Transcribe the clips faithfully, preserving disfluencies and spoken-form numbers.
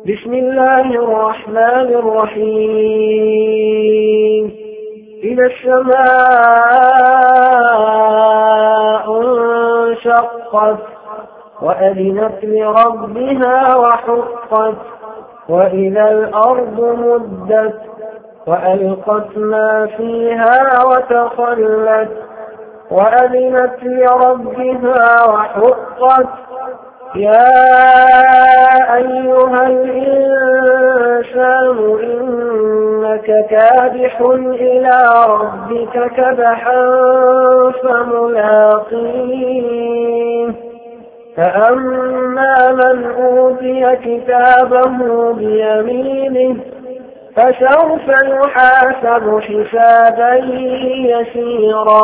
بسم الله الرحمن الرحيم إذا السماء انشقت وأذنت لربها وحقت وإذا الأرض مدت وألقت ما فيها وتخلت وأذنت لربها وحقت يا أيها الإنسان إنك كادح إلى ربك كدحا فملاقيه فأما من أوتي كتابه بيمينه فسوف يحاسب حسابا يسيرا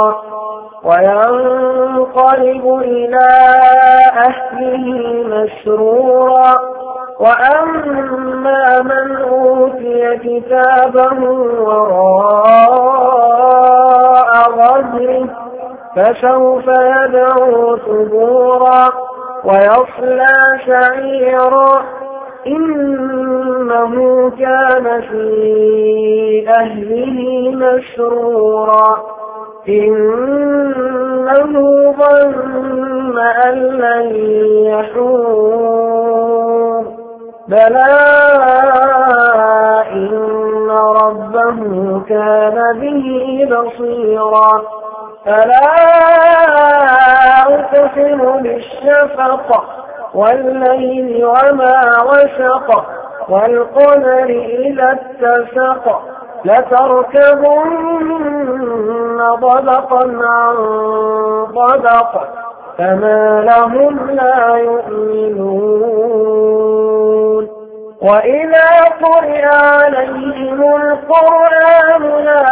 وينقلب إلى أهله مسرورا وأما من أوتي كتابه وراء ظهره فسوف يدعو ثبورا ويصلى سعيرا إنه كان في أهله مسرورا إنه ظن أن لن يحور بلى إن ربه كان به بصيرا فلا أقسم بالشفق والليل وما وسق والقمر إذا اتسق لتركبن طبقا عن طبق فما لهم لا يؤمنون وإذا قرئ عليهم القرآن لا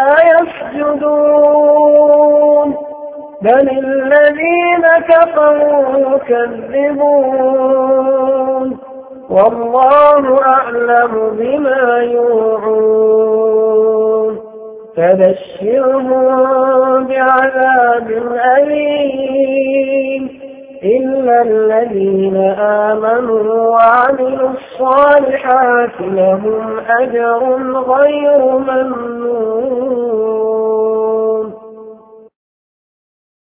يسجدون بل الذين كفروا يكذبون والله أعلم بما يوعون فبشرهم بعذاب أليم إلا الذين آمنوا وعملوا الصالحات لهم أجر غير ممنون.